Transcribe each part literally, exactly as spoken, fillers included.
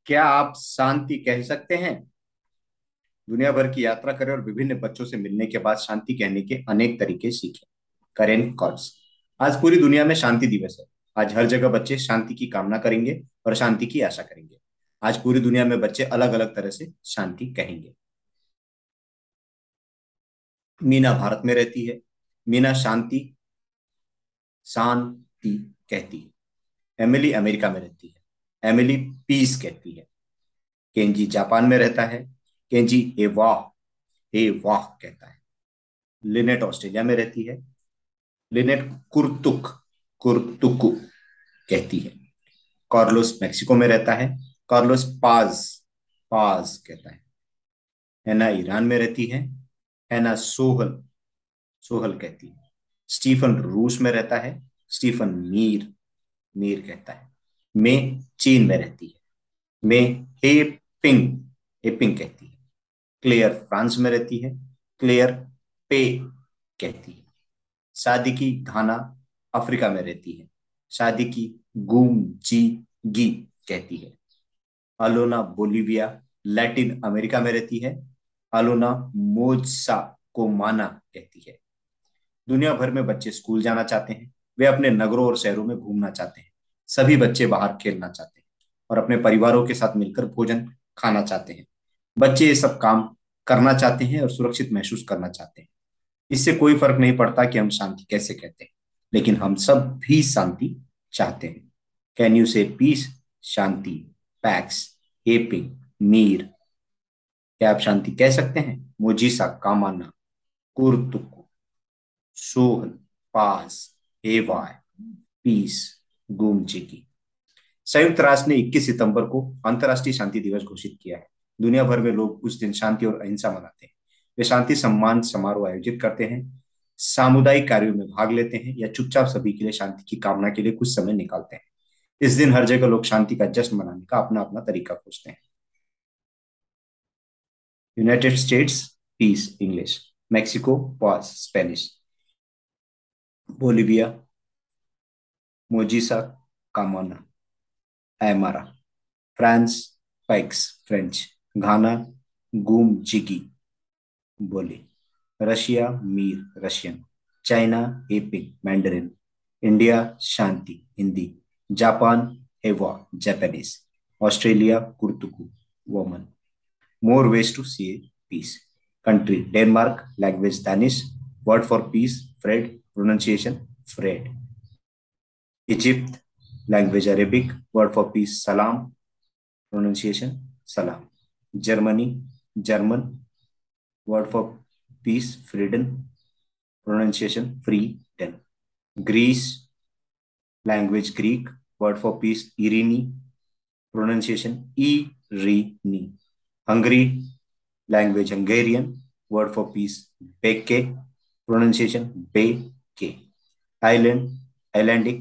क्या आप शांति कह सकते हैं? दुनिया भर की यात्रा करें और विभिन्न बच्चों से मिलने के बाद शांति कहने के अनेक तरीके सीखें। करेन कॉट्स। आज पूरी दुनिया में शांति दिवस है। आज हर जगह बच्चे शांति की कामना करेंगे और शांति की आशा करेंगे। आज पूरी दुनिया में बच्चे अलग अलग तरह से शांति कहेंगे। मीना भारत में रहती है। मीना शांति शांति कहती है। एमिली अमेरिका में रहती है। एमिली पीस कहती है। केंजी जापान में रहता है। केंजी ए वाह ए वाह कहता है। लिनेट ऑस्ट्रेलिया में रहती है। लिनेट कुर्तुक कुर्तुकु कहती है। कार्लोस मेक्सिको में रहता है। कार्लोस पाज पाज कहता है। हैना ईरान में रहती है। हैना सोहल सोहल कहती है। स्टीफन रूस में रहता है। स्टीफन मीर मीर कहता है। मे चीन में रहती है। मे हे पिंग हेपिंग कहती है। क्लेयर फ्रांस में रहती है। क्लेयर पे कहती है। शादी की घाना अफ्रीका में रहती है। शादी की गुम जी गी कहती है। अलोना बोलिविया लैटिन अमेरिका में रहती है। अलोना मोजा को माना कहती है। दुनिया भर में बच्चे स्कूल जाना चाहते हैं। वे अपने नगरों और शहरों में घूमना चाहते हैं। सभी बच्चे बाहर खेलना चाहते हैं और अपने परिवारों के साथ मिलकर भोजन खाना चाहते हैं। बच्चे ये सब काम करना चाहते हैं और सुरक्षित महसूस करना चाहते हैं। इससे कोई फर्क नहीं पड़ता कि हम शांति कैसे कहते हैं, लेकिन हम सब भी शांति चाहते हैं। Can you say peace? शांति। पैक्स। हेपिंग। मीर। क्या आप शांति कह सकते हैं? मोजिसा कामाना। कुर्तुकु। सोहल। पास। हेवाय। पीस। गुमचिकी। संयुक्त राष्ट्र ने इक्कीस सितंबर को अंतर्राष्ट्रीय शांति दिवस घोषित किया है। दुनिया भर में लोग उस दिन शांति और अहिंसा मनाते हैं। वे शांति सम्मान समारोह आयोजित करते हैं, सामुदायिक कार्यों में भाग लेते हैं या चुपचाप सभी के लिए शांति की कामना के लिए कुछ समय निकालते हैं। इस दिन हर जगह लोग शांति का जश्न मनाने का अपना अपना तरीका खोजते हैं। United States peace English. Mexico पॉज स्पेनिश। बोलिविया मोजिसा कामोना एमारा। फ्रांस पैक्स फ्रेंच। घाना गुम जिगी बोली। रशिया मीर रशियन। चाइना एपिक मैंडरिन। इंडिया शांति हिंदी। जापान हेवा जापानीज। ऑस्ट्रेलिया कुर्तुकु वोमन। More ways to see peace. Country Denmark language Danish. Word for peace फ्रेड प्रोनाउंसिएशन फ्रेड। Egypt language Arabic. Word for peace सलाम प्रोनाउंसिएशन सलाम। Germany German. Word for peace फ्रीडन pronunciation freedom. Greece language Greek. Word for peace Irini pronunciation Irini. Hungary language Hungarian. Word for peace Beke pronunciation Beke. Island Icelandic.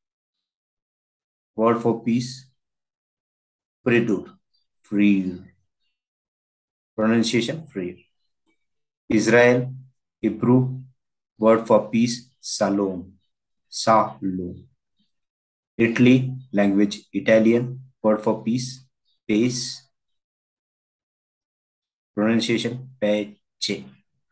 Word for peace Fridur free pronunciation free. Israel Hebrew. Word for peace Salom Salom. Italy language Italian. Word for peace pace pronunciation pace.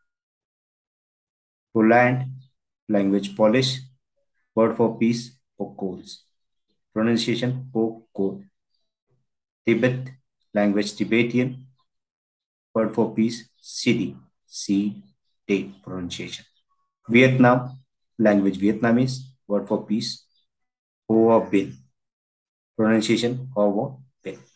Poland language Polish. Word for peace pokos pronunciation poko. Tibet language Tibetan. Word for peace city c d pronunciation. Vietnam language Vietnamese. Word for peace hoa bin pronunciation hoa bin.